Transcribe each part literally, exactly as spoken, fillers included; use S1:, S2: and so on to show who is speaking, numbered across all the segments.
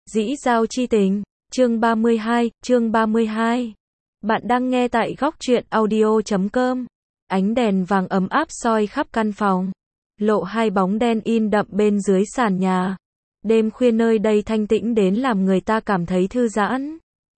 S1: Dĩ giao chi tình, chương ba mươi hai, chương ba mươi hai. Bạn đang nghe tại góc truyện audio chấm com. Ánh đèn vàng ấm áp soi khắp căn phòng, lộ hai bóng đen in đậm bên dưới sàn nhà. Đêm khuya nơi đây thanh tĩnh đến làm người ta cảm thấy thư giãn.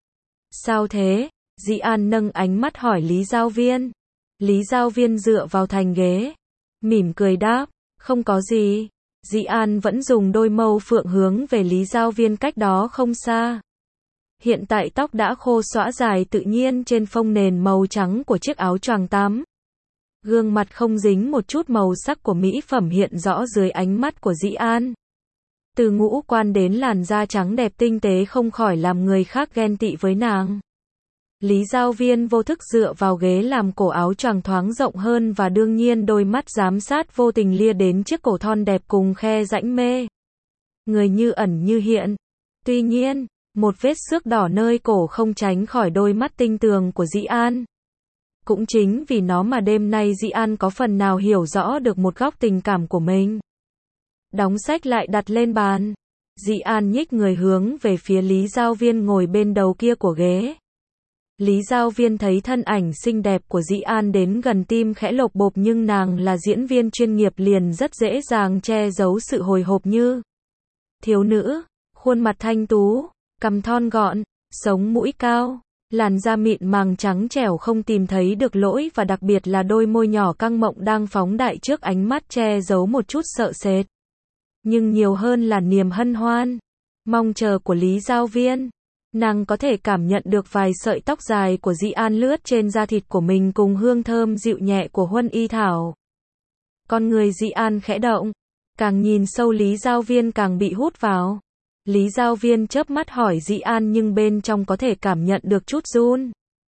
S1: Sao thế? Dĩ An nâng ánh mắt hỏi Lý Giao Viên. Lý Giao Viên dựa vào thành ghế, mỉm cười đáp, không có gì. Dĩ An vẫn dùng đôi mâu phượng hướng về Lý Giao Viên cách đó không xa. Hiện tại tóc đã khô xõa dài tự nhiên trên phông nền màu trắng của chiếc áo choàng tắm. Gương mặt không dính một chút màu sắc của mỹ phẩm hiện rõ dưới ánh mắt của Dĩ An. Từ ngũ quan đến làn da trắng đẹp tinh tế không khỏi làm người khác ghen tị với nàng. Lý Giao Viên vô thức dựa vào ghế làm cổ áo choàng thoáng rộng hơn và đương nhiên đôi mắt giám sát vô tình lia đến chiếc cổ thon đẹp cùng khe rãnh mê. Người như ẩn như hiện. Tuy nhiên, một vết xước đỏ nơi cổ không tránh khỏi đôi mắt tinh tường của Dĩ An. Cũng chính vì nó mà đêm nay Dĩ An có phần nào hiểu rõ được một góc tình cảm của mình. Đóng sách lại đặt lên bàn. Dĩ An nhích người hướng về phía Lý Giao Viên ngồi bên đầu kia của ghế. Lý Giao Viên thấy thân ảnh xinh đẹp của Dĩ An đến gần tim khẽ lột bột, nhưng nàng là diễn viên chuyên nghiệp liền rất dễ dàng che giấu sự hồi hộp như thiếu nữ, khuôn mặt thanh tú, cằm thon gọn, sống mũi cao, làn da mịn màng trắng trẻo không tìm thấy được lỗi và đặc biệt là đôi môi nhỏ căng mọng đang phóng đại trước ánh mắt che giấu một chút sợ sệt. Nhưng nhiều hơn là niềm hân hoan, mong chờ của Lý Giao Viên. Nàng có thể cảm nhận được vài sợi tóc dài của Dĩ An lướt trên da thịt của mình cùng hương thơm dịu nhẹ của huân y thảo. Con người Dĩ An khẽ động, càng nhìn sâu Lý Giao Viên càng bị hút vào. Lý Giao Viên chớp mắt hỏi Dĩ An nhưng bên trong có thể cảm nhận được chút run.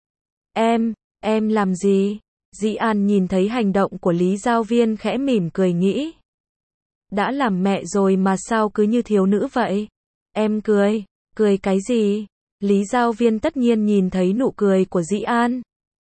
S1: Em, em làm gì? Dĩ An nhìn thấy hành động của Lý Giao Viên khẽ mỉm cười nghĩ. Đã làm mẹ rồi mà sao cứ như thiếu nữ vậy? Em cười, cười cái gì? Lý Giao Viên tất nhiên nhìn thấy nụ cười của Dĩ An.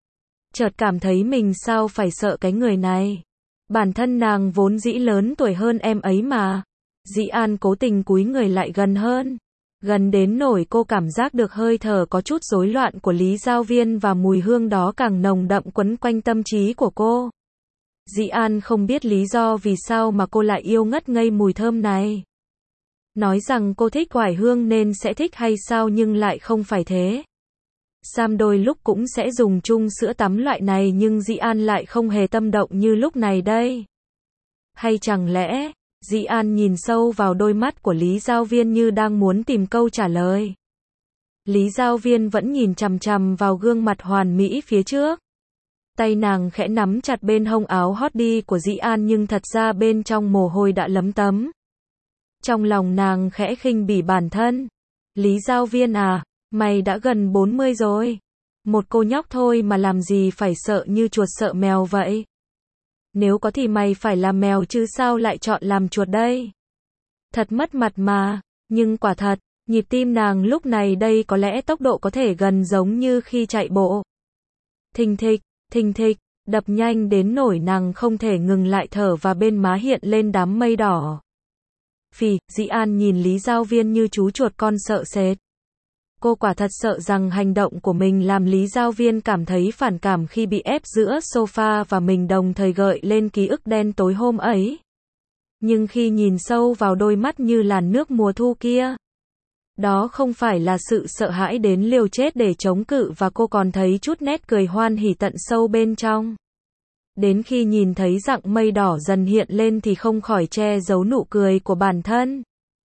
S1: Chợt cảm thấy mình sao phải sợ cái người này. Bản thân nàng vốn dĩ lớn tuổi hơn em ấy mà. Dĩ An cố tình cúi người lại gần hơn. Gần đến nỗi cô cảm giác được hơi thở có chút rối loạn của Lý Giao Viên và mùi hương đó càng nồng đậm quấn quanh tâm trí của cô. Dĩ An không biết lý do vì sao mà cô lại yêu ngất ngây mùi thơm này. Nói rằng cô thích oải hương nên sẽ thích hay sao nhưng lại không phải thế. Sam đôi lúc cũng sẽ dùng chung sữa tắm loại này nhưng Dĩ An lại không hề tâm động như lúc này đây. Hay chẳng lẽ, Dĩ An nhìn sâu vào đôi mắt của Lý Giao Viên như đang muốn tìm câu trả lời. Lý Giao Viên vẫn nhìn chằm chằm vào gương mặt hoàn mỹ phía trước. Tay nàng khẽ nắm chặt bên hông áo hot đi của Dĩ An nhưng thật ra bên trong mồ hôi đã lấm tấm. Trong lòng nàng khẽ khinh bỉ bản thân. Lý Giao Viên à, mày đã gần bốn mươi rồi. Một cô nhóc thôi mà làm gì phải sợ như chuột sợ mèo vậy. Nếu có thì mày phải làm mèo chứ sao lại chọn làm chuột đây. Thật mất mặt mà, nhưng quả thật, nhịp tim nàng lúc này đây có lẽ tốc độ có thể gần giống như khi chạy bộ. Thình thịch, thình thịch, đập nhanh đến nỗi nàng không thể ngừng lại thở và bên má hiện lên đám mây đỏ. Phì, Dĩ An nhìn Lý Giao Viên như chú chuột con sợ sệt. Cô quả thật sợ rằng hành động của mình làm Lý Giao Viên cảm thấy phản cảm khi bị ép giữa sofa và mình đồng thời gợi lên ký ức đen tối hôm ấy. Nhưng khi nhìn sâu vào đôi mắt như làn nước mùa thu kia, đó không phải là sự sợ hãi đến liều chết để chống cự và cô còn thấy chút nét cười hoan hỉ tận sâu bên trong. Đến khi nhìn thấy dặng mây đỏ dần hiện lên thì không khỏi che giấu nụ cười của bản thân.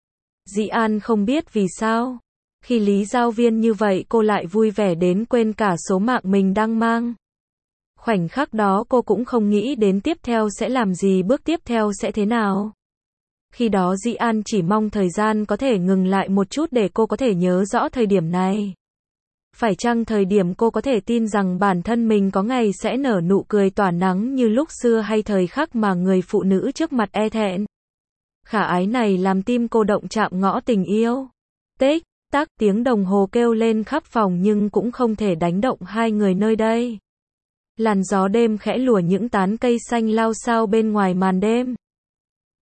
S1: Dĩ An không biết vì sao. Khi Lý Giao Viên như vậy cô lại vui vẻ đến quên cả số mạng mình đang mang. Khoảnh khắc đó cô cũng không nghĩ đến tiếp theo sẽ làm gì, bước tiếp theo sẽ thế nào. Khi đó Dĩ An chỉ mong thời gian có thể ngừng lại một chút để cô có thể nhớ rõ thời điểm này. Phải chăng thời điểm cô có thể tin rằng bản thân mình có ngày sẽ nở nụ cười tỏa nắng như lúc xưa hay thời khắc mà người phụ nữ trước mặt e thẹn. Khả ái này làm tim cô động chạm ngõ tình yêu. Tích tắc tiếng đồng hồ kêu lên khắp phòng nhưng cũng không thể đánh động hai người nơi đây. Làn gió đêm khẽ lùa những tán cây xanh lao xao bên ngoài màn đêm.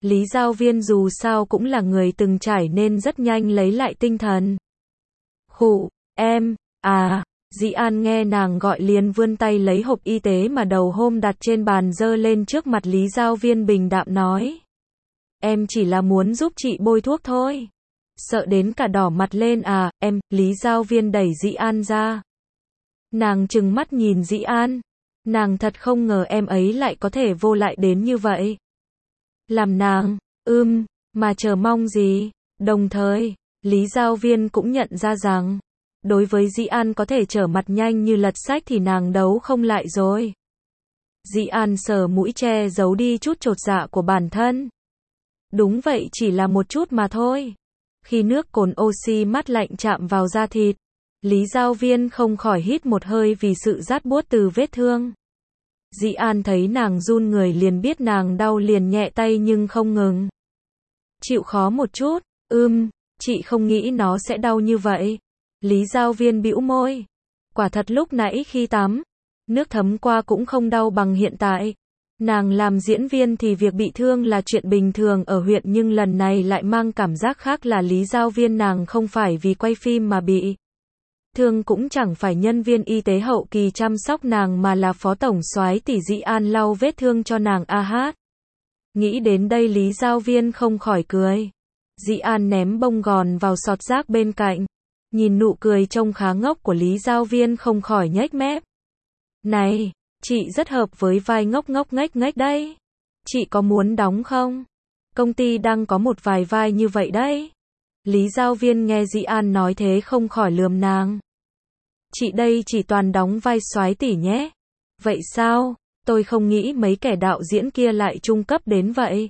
S1: Lý Giao Viên dù sao cũng là người từng trải nên rất nhanh lấy lại tinh thần. Khụ, em, à, Dĩ An nghe nàng gọi liền vươn tay lấy hộp y tế mà đầu hôm đặt trên bàn dơ lên trước mặt Lý Giao Viên bình đạm nói. Em chỉ là muốn giúp chị bôi thuốc thôi. Sợ đến cả đỏ mặt lên à, em, Lý Giao Viên đẩy Dĩ An ra. Nàng trừng mắt nhìn Dĩ An. Nàng thật không ngờ em ấy lại có thể vô lại đến như vậy. Làm nàng, ưm, mà chờ mong gì. Đồng thời, Lý Giao Viên cũng nhận ra rằng, đối với Dĩ An có thể trở mặt nhanh như lật sách thì nàng đấu không lại rồi. Dĩ An sờ mũi che giấu đi chút chột dạ của bản thân. Đúng vậy, chỉ là một chút mà thôi. Khi nước cồn oxy mát lạnh chạm vào da thịt, Lý Giao Viên không khỏi hít một hơi vì sự rát buốt từ vết thương. Dĩ An thấy nàng run người liền biết nàng đau liền nhẹ tay nhưng không ngừng. Chịu khó một chút, ưm, chị không nghĩ nó sẽ đau như vậy. Lý Giao Viên bĩu môi. Quả thật lúc nãy khi tắm, nước thấm qua cũng không đau bằng hiện tại. Nàng làm diễn viên thì việc bị thương là chuyện bình thường ở huyện nhưng lần này lại mang cảm giác khác là Lý Giao Viên nàng không phải vì quay phim mà bị thương cũng chẳng phải nhân viên y tế hậu kỳ chăm sóc nàng mà là phó tổng soái tỷ Dĩ An lau vết thương cho nàng a hát. Nghĩ đến đây Lý Giao Viên không khỏi cười. Dĩ An ném bông gòn vào sọt rác bên cạnh. Nhìn nụ cười trông khá ngốc của Lý Giao Viên không khỏi nhếch mép. Này, chị rất hợp với vai ngốc ngốc nghếch nghếch đấy. Chị có muốn đóng không? Công ty đang có một vài vai như vậy đấy. Lý Giao Viên nghe Dĩ An nói thế không khỏi lườm nàng. Chị đây chỉ toàn đóng vai soái tỷ nhé. Vậy sao? Tôi không nghĩ mấy kẻ đạo diễn kia lại trung cấp đến vậy.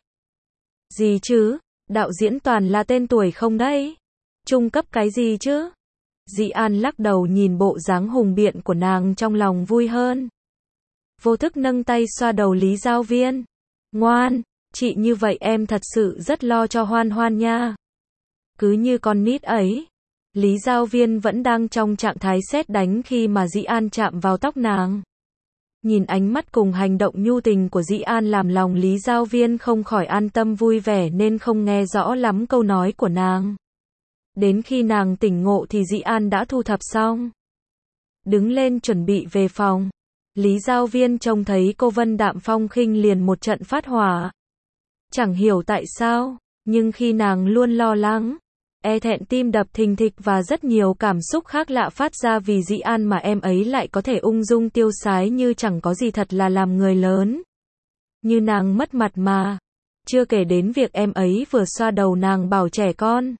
S1: Gì chứ? Đạo diễn toàn là tên tuổi không đấy? Trung cấp cái gì chứ? Dĩ An lắc đầu nhìn bộ dáng hùng biện của nàng trong lòng vui hơn. Vô thức nâng tay xoa đầu Lý Giao Viên. Ngoan, chị như vậy em thật sự rất lo cho Hoan Hoan nha. Cứ như con nít ấy. Lý Giao Viên vẫn đang trong trạng thái sét đánh khi mà Dĩ An chạm vào tóc nàng. Nhìn ánh mắt cùng hành động nhu tình của Dĩ An làm lòng Lý Giao Viên không khỏi an tâm vui vẻ nên không nghe rõ lắm câu nói của nàng. Đến khi nàng tỉnh ngộ thì Dĩ An đã thu thập xong. Đứng lên chuẩn bị về phòng. Lý Giao Viên trông thấy cô Vân đạm phong khinh liền một trận phát hỏa. Chẳng hiểu tại sao, nhưng khi nàng luôn lo lắng, e thẹn tim đập thình thịch và rất nhiều cảm xúc khác lạ phát ra vì Dĩ An mà em ấy lại có thể ung dung tiêu sái như chẳng có gì thật là làm người lớn. Như nàng mất mặt mà. Chưa kể đến việc em ấy vừa xoa đầu nàng bảo trẻ con.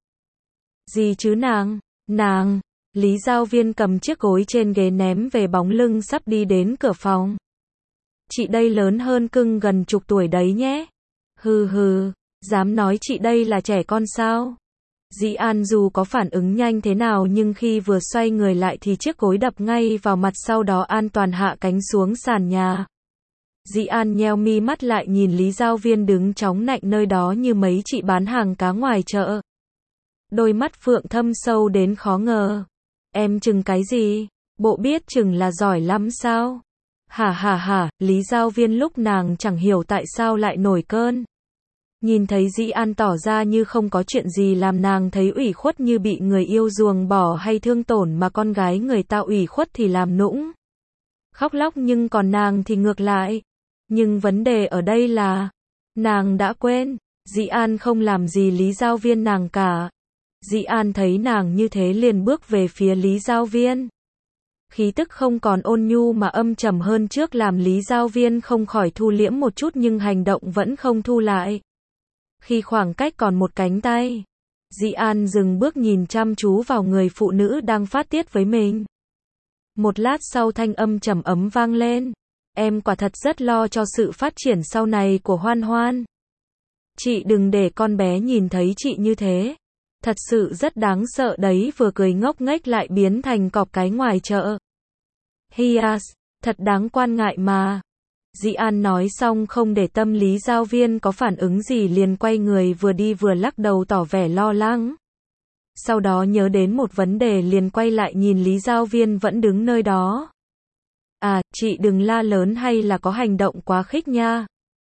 S1: Gì chứ nàng, nàng, Lý Giao Viên cầm chiếc gối trên ghế ném về bóng lưng sắp đi đến cửa phòng. Chị đây lớn hơn cưng gần chục tuổi đấy nhé. Hừ hừ, dám nói chị đây là trẻ con sao? Dĩ An dù có phản ứng nhanh thế nào nhưng khi vừa xoay người lại thì chiếc gối đập ngay vào mặt sau đó an toàn hạ cánh xuống sàn nhà. Dĩ An nheo mi mắt lại nhìn Lý Giao Viên đứng chóng nạnh nơi đó như mấy chị bán hàng cá ngoài chợ. Đôi mắt phượng thâm sâu đến khó ngờ. Em chừng cái gì? Bộ biết chừng là giỏi lắm sao? Hả hả hả, Lý Giao Viên lúc nàng chẳng hiểu tại sao lại nổi cơn. Nhìn thấy Dĩ An tỏ ra như không có chuyện gì làm nàng thấy ủy khuất như bị người yêu ruồng bỏ hay thương tổn mà con gái người ta ủy khuất thì làm nũng. Khóc lóc nhưng còn nàng thì ngược lại. Nhưng vấn đề ở đây là, nàng đã quên, Dĩ An không làm gì Lý Giao Viên nàng cả. Dĩ An thấy nàng như thế liền bước về phía Lý Giao Viên. Khí tức không còn ôn nhu mà âm trầm hơn trước làm Lý Giao Viên không khỏi thu liễm một chút nhưng hành động vẫn không thu lại. Khi khoảng cách còn một cánh tay, Dĩ An dừng bước nhìn chăm chú vào người phụ nữ đang phát tiết với mình. Một lát sau thanh âm trầm ấm vang lên. Em quả thật rất lo cho sự phát triển sau này của Hoan Hoan. Chị đừng để con bé nhìn thấy chị như thế. Thật sự rất đáng sợ đấy, vừa cười ngốc nghếch lại biến thành cọp cái ngoài chợ. Hias, thật đáng quan ngại mà. Dĩ An nói xong không để tâm Lý Giao Viên có phản ứng gì liền quay người vừa đi vừa lắc đầu tỏ vẻ lo lắng. Sau đó nhớ đến một vấn đề liền quay lại nhìn Lý Giao Viên vẫn đứng nơi đó. À, chị đừng la lớn hay là có hành động quá khích nha.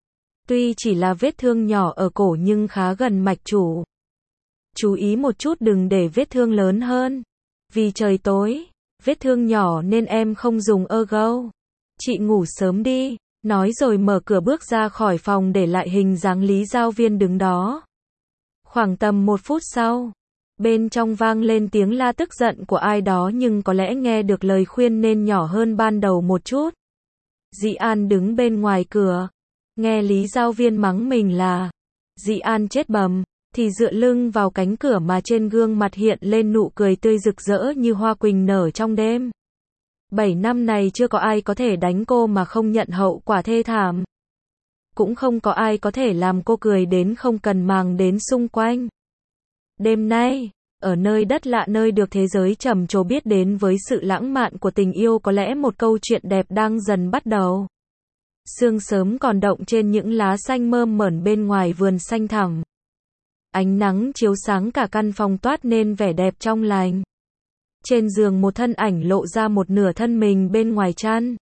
S1: Tuy chỉ là vết thương nhỏ ở cổ nhưng khá gần mạch chủ. Chú ý một chút đừng để vết thương lớn hơn. Vì trời tối, vết thương nhỏ nên em không dùng ergo. Chị ngủ sớm đi. Nói rồi mở cửa bước ra khỏi phòng để lại hình dáng Lý Giao Viên đứng đó. Khoảng tầm một phút sau, bên trong vang lên tiếng la tức giận của ai đó nhưng có lẽ nghe được lời khuyên nên nhỏ hơn ban đầu một chút. Dĩ An đứng bên ngoài cửa, nghe Lý Giao Viên mắng mình là Dĩ An chết bầm, thì dựa lưng vào cánh cửa mà trên gương mặt hiện lên nụ cười tươi rực rỡ như hoa quỳnh nở trong đêm. Bảy năm này chưa có ai có thể đánh cô mà không nhận hậu quả thê thảm. Cũng không có ai có thể làm cô cười đến không cần màng đến xung quanh. Đêm nay, ở nơi đất lạ nơi được thế giới trầm trồ biết đến với sự lãng mạn của tình yêu có lẽ một câu chuyện đẹp đang dần bắt đầu. Sương sớm còn động trên những lá xanh mơn mởn bên ngoài vườn xanh thẳm. Ánh nắng chiếu sáng cả căn phòng toát nên vẻ đẹp trong lành. Trên giường một thân ảnh lộ ra một nửa thân mình bên ngoài chăn.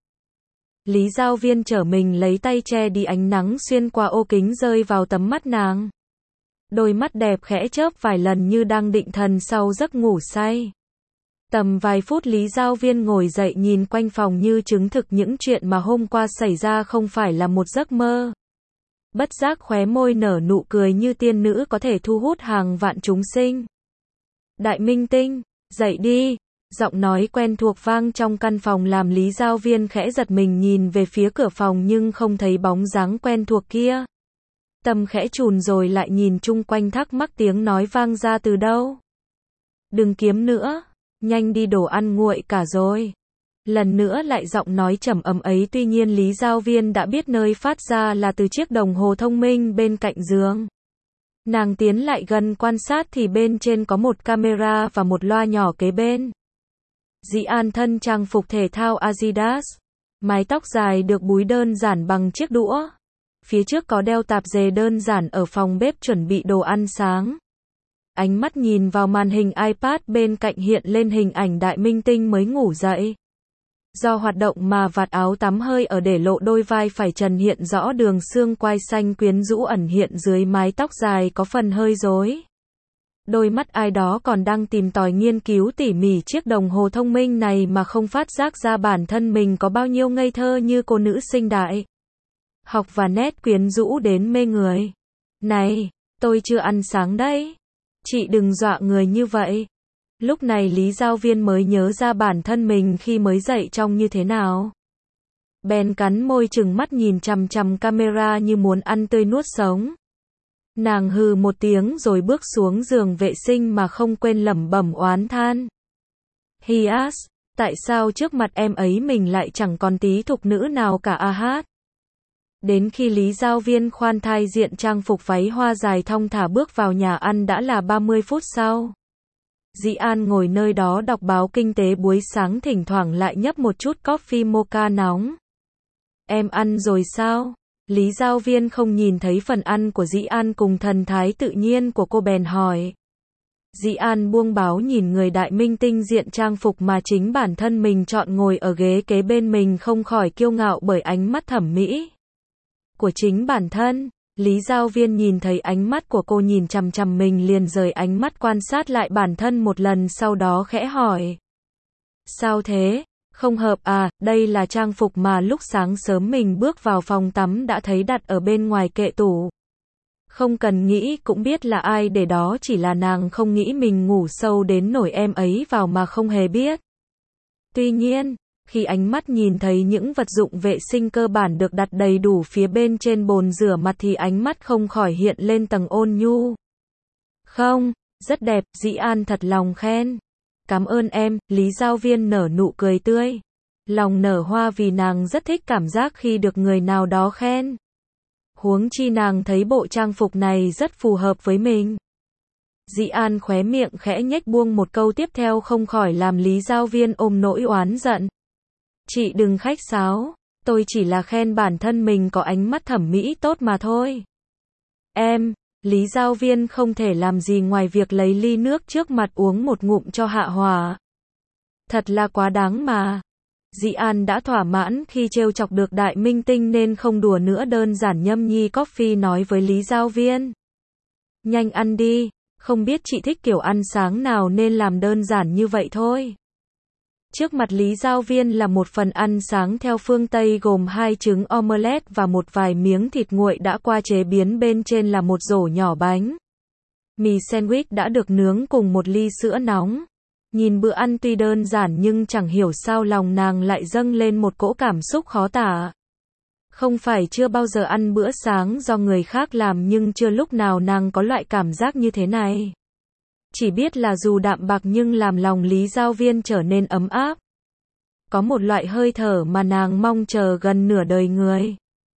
S1: Lý Giao Viên trở mình lấy tay che đi ánh nắng xuyên qua ô kính rơi vào tấm mắt nàng. Đôi mắt đẹp khẽ chớp vài lần như đang định thần sau giấc ngủ say. Tầm vài phút Lý Giao Viên ngồi dậy nhìn quanh phòng như chứng thực những chuyện mà hôm qua xảy ra không phải là một giấc mơ. Bất giác khóe môi nở nụ cười như tiên nữ có thể thu hút hàng vạn chúng sinh. Đại Minh Tinh, dậy đi. Giọng nói quen thuộc vang trong căn phòng làm Lý Giao Viên khẽ giật mình nhìn về phía cửa phòng nhưng không thấy bóng dáng quen thuộc kia. Tâm khẽ chùn rồi lại nhìn chung quanh thắc mắc tiếng nói vang ra từ đâu. Đừng kiếm nữa, nhanh đi đồ ăn nguội cả rồi. Lần nữa lại giọng nói trầm ấm ấy tuy nhiên Lý Giao Viên đã biết nơi phát ra là từ chiếc đồng hồ thông minh bên cạnh giường. Nàng tiến lại gần quan sát thì bên trên có một camera và một loa nhỏ kế bên. Dĩ An thân trang phục thể thao Adidas, mái tóc dài được búi đơn giản bằng chiếc đũa. Phía trước có đeo tạp dề đơn giản ở phòng bếp chuẩn bị đồ ăn sáng. Ánh mắt nhìn vào màn hình iPad bên cạnh hiện lên hình ảnh Đại Minh Tinh mới ngủ dậy. Do hoạt động mà vạt áo tắm hơi ở để lộ đôi vai phải trần hiện rõ đường xương quai xanh quyến rũ ẩn hiện dưới mái tóc dài có phần hơi rối. Đôi mắt ai đó còn đang tìm tòi nghiên cứu tỉ mỉ chiếc đồng hồ thông minh này mà không phát giác ra bản thân mình có bao nhiêu ngây thơ như cô nữ sinh đại học và nét quyến rũ đến mê người. Này, tôi chưa ăn sáng đấy. Chị đừng dọa người như vậy. Lúc này Lý Giao Viên mới nhớ ra bản thân mình khi mới dậy trông như thế nào. Bèn cắn môi trừng mắt nhìn chằm chằm camera như muốn ăn tươi nuốt sống. Nàng hừ một tiếng rồi bước xuống giường vệ sinh mà không quên lẩm bẩm oán than. Hias, tại sao trước mặt em ấy mình lại chẳng còn tí thục nữ nào cả a hát. Đến khi Lý Giao Viên khoan thai diện trang phục váy hoa dài thong thả bước vào nhà ăn đã là ba mươi phút sau. Dĩ An ngồi nơi đó đọc báo kinh tế buổi sáng thỉnh thoảng lại nhấp một chút coffee mocha nóng. Em ăn rồi sao? Lý Giao Viên không nhìn thấy phần ăn của Dĩ An cùng thần thái tự nhiên của cô bèn hỏi. Dĩ An buông báo nhìn người Đại Minh Tinh diện trang phục mà chính bản thân mình chọn ngồi ở ghế kế bên mình không khỏi kiêu ngạo bởi ánh mắt thẩm mỹ của chính bản thân. Lý Giao Viên nhìn thấy ánh mắt của cô nhìn chằm chằm mình liền rời ánh mắt quan sát lại bản thân một lần sau đó khẽ hỏi. Sao thế? Không hợp à, đây là trang phục mà lúc sáng sớm mình bước vào phòng tắm đã thấy đặt ở bên ngoài kệ tủ. Không cần nghĩ cũng biết là ai để đó chỉ là nàng không nghĩ mình ngủ sâu đến nổi em ấy vào mà không hề biết. Tuy nhiên, khi ánh mắt nhìn thấy những vật dụng vệ sinh cơ bản được đặt đầy đủ phía bên trên bồn rửa mặt thì ánh mắt không khỏi hiện lên tầng ôn nhu. Không, rất đẹp, Dĩ An thật lòng khen. Cảm ơn em, Lý Giao Viên nở nụ cười tươi. Lòng nở hoa vì nàng rất thích cảm giác khi được người nào đó khen. Huống chi nàng thấy bộ trang phục này rất phù hợp với mình. Dĩ An khóe miệng khẽ nhếch buông một câu tiếp theo không khỏi làm Lý Giao Viên ôm nỗi oán giận. Chị đừng khách sáo, tôi chỉ là khen bản thân mình có ánh mắt thẩm mỹ tốt mà thôi. Em, Lý Giao Viên không thể làm gì ngoài việc lấy ly nước trước mặt uống một ngụm cho hạ hỏa. Thật là quá đáng mà. Dĩ An đã thỏa mãn khi trêu chọc được đại minh tinh nên không đùa nữa, đơn giản nhâm nhi coffee nói với Lý Giao Viên. Nhanh ăn đi, không biết chị thích kiểu ăn sáng nào nên làm đơn giản như vậy thôi. Trước mặt Lý Giao Viên là một phần ăn sáng theo phương Tây gồm hai trứng omelette và một vài miếng thịt nguội đã qua chế biến, bên trên là một rổ nhỏ bánh mì sandwich đã được nướng cùng một ly sữa nóng. Nhìn bữa ăn tuy đơn giản nhưng chẳng hiểu sao lòng nàng lại dâng lên một cỗ cảm xúc khó tả. Không phải chưa bao giờ ăn bữa sáng do người khác làm, nhưng chưa lúc nào nàng có loại cảm giác như thế này. Chỉ biết là dù đạm bạc nhưng làm lòng Lý Giao Viên trở nên ấm áp. Có một loại hơi thở mà nàng mong chờ gần nửa đời người.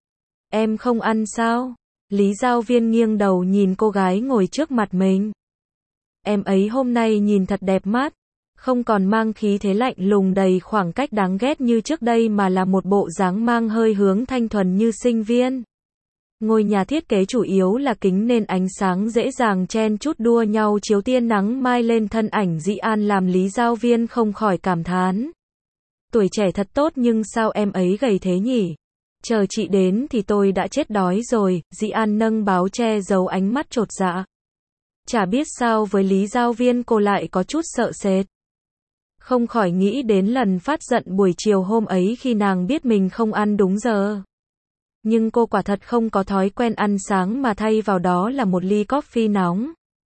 S1: Em không ăn sao? Lý Giao Viên nghiêng đầu nhìn cô gái ngồi trước mặt mình. Em ấy hôm nay nhìn thật đẹp mắt, không còn mang khí thế lạnh lùng đầy khoảng cách đáng ghét như trước đây mà là một bộ dáng mang hơi hướng thanh thuần như sinh viên. Ngôi nhà thiết kế chủ yếu là kính nên ánh sáng dễ dàng chen chút đua nhau chiếu tia nắng mai lên thân ảnh Dĩ An làm Lý Giao Viên không khỏi cảm thán. Tuổi trẻ thật tốt nhưng sao em ấy gầy thế nhỉ? Chờ chị đến thì tôi đã chết đói rồi. Dĩ An nâng báo che giấu ánh mắt chột dạ. Chả biết sao với Lý Giao Viên cô lại có chút sợ sệt. Không khỏi nghĩ đến lần phát giận buổi chiều hôm ấy khi nàng biết mình không ăn đúng giờ. Nhưng cô quả thật không có thói quen ăn sáng mà thay vào đó là một ly coffee nóng.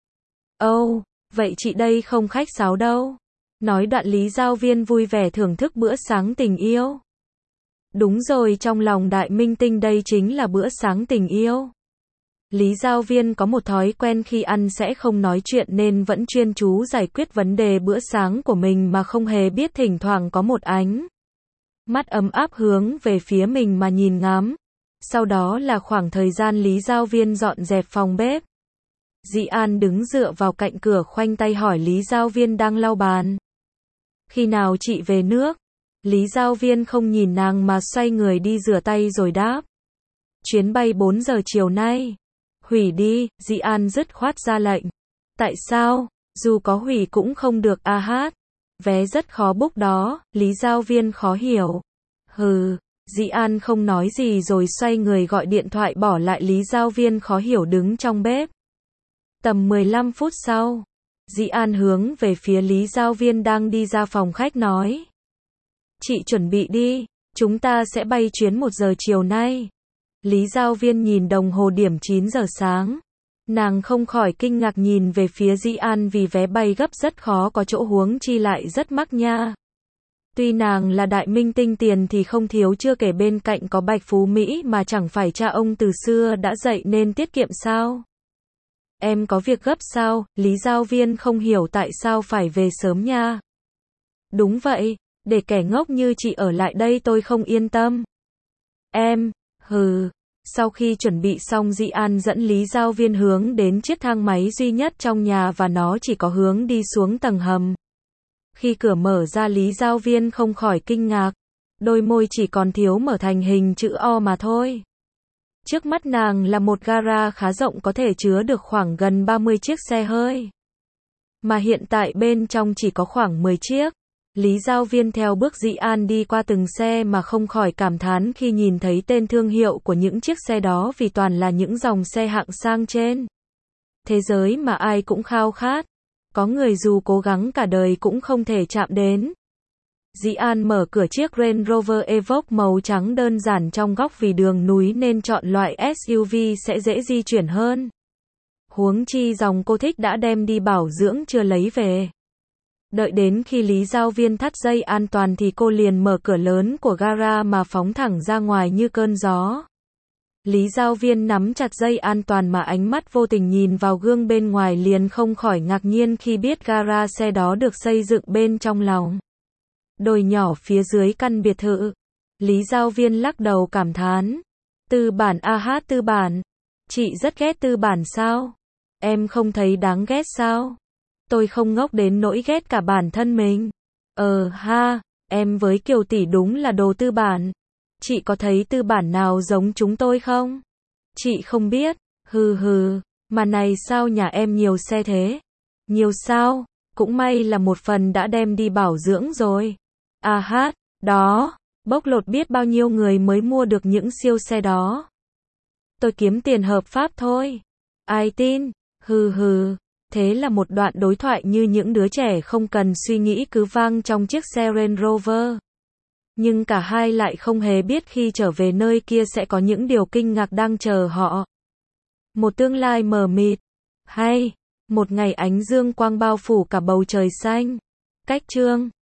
S1: Ồ, oh, vậy chị đây không khách sáo đâu. Nói đoạn Lý Giao Viên vui vẻ thưởng thức bữa sáng tình yêu. Đúng rồi, trong lòng đại minh tinh đây chính là bữa sáng tình yêu. Lý Giao Viên có một thói quen khi ăn sẽ không nói chuyện nên vẫn chuyên chú giải quyết vấn đề bữa sáng của mình mà không hề biết thỉnh thoảng có một ánh mắt ấm áp hướng về phía mình mà nhìn ngắm. Sau đó là khoảng thời gian Lý Giao Viên dọn dẹp phòng bếp. Dĩ An đứng dựa vào cạnh cửa khoanh tay hỏi Lý Giao Viên đang lau bàn. Khi nào chị về nước? Lý Giao Viên không nhìn nàng mà xoay người đi rửa tay rồi đáp. Chuyến bay bốn giờ chiều nay. Hủy đi, Dĩ An dứt khoát ra lệnh. Tại sao? Dù có hủy cũng không được a hát. Vé rất khó book đó, Lý Giao Viên khó hiểu. Hừ, Dĩ An không nói gì rồi xoay người gọi điện thoại bỏ lại Lý Giao Viên khó hiểu đứng trong bếp. Tầm mười lăm phút sau, Dĩ An hướng về phía Lý Giao Viên đang đi ra phòng khách nói. Chị chuẩn bị đi, chúng ta sẽ bay chuyến một giờ chiều nay. Lý Giao Viên nhìn đồng hồ điểm chín giờ sáng. Nàng không khỏi kinh ngạc nhìn về phía Dĩ An vì vé bay gấp rất khó có chỗ huống chi lại rất mắc nha. Tuy nàng là đại minh tinh tiền thì không thiếu, chưa kể bên cạnh có Bạch Phú Mỹ mà chẳng phải cha ông từ xưa đã dạy nên tiết kiệm sao? Em có việc gấp sao? Lý Giao Viên không hiểu tại sao phải về sớm nha. Đúng vậy, để kẻ ngốc như chị ở lại đây tôi không yên tâm. Em, hừ. Sau khi chuẩn bị xong Dĩ An dẫn Lý Giao Viên hướng đến chiếc thang máy duy nhất trong nhà và nó chỉ có hướng đi xuống tầng hầm. Khi cửa mở ra Lý Giao Viên không khỏi kinh ngạc. Đôi môi chỉ còn thiếu mở thành hình chữ O mà thôi. Trước mắt nàng là một gara khá rộng có thể chứa được khoảng gần ba mươi chiếc xe hơi. Mà hiện tại bên trong chỉ có khoảng mười chiếc. Lý Giao Viên theo bước Dĩ An đi qua từng xe mà không khỏi cảm thán khi nhìn thấy tên thương hiệu của những chiếc xe đó vì toàn là những dòng xe hạng sang trên thế giới mà ai cũng khao khát. Có người dù cố gắng cả đời cũng không thể chạm đến. Dĩ An mở cửa chiếc Range Rover Evoque màu trắng đơn giản trong góc vì đường núi nên chọn loại ét u vê sẽ dễ di chuyển hơn. Huống chi dòng cô thích đã đem đi bảo dưỡng chưa lấy về. Đợi đến khi Lý Giao Viên thắt dây an toàn thì cô liền mở cửa lớn của gara mà phóng thẳng ra ngoài như cơn gió. Lý Giao Viên nắm chặt dây an toàn mà ánh mắt vô tình nhìn vào gương bên ngoài liền không khỏi ngạc nhiên khi biết gara xe đó được xây dựng bên trong lòng đồi nhỏ phía dưới căn biệt thự. Lý Giao Viên lắc đầu cảm thán. Tư bản a hát tư bản. Chị rất ghét tư bản sao? Em không thấy đáng ghét sao? Tôi không ngốc đến nỗi ghét cả bản thân mình. Ờ ha, em với Kiều tỷ đúng là đồ tư bản. Chị có thấy tư bản nào giống chúng tôi không? Chị không biết. Hừ hừ, mà này sao nhà em nhiều xe thế? Nhiều sao? Cũng may là một phần đã đem đi bảo dưỡng rồi. À hát, Đó, bóc lột biết bao nhiêu người mới mua được những siêu xe đó. Tôi kiếm tiền hợp pháp thôi. Ai tin? Hừ hừ. Thế là một đoạn đối thoại như những đứa trẻ không cần suy nghĩ cứ vang trong chiếc xe Range Rover. Nhưng cả hai lại không hề biết khi trở về nơi kia sẽ có những điều kinh ngạc đang chờ họ. Một tương lai mờ mịt. Hay, một ngày ánh dương quang bao phủ cả bầu trời xanh. Cách chương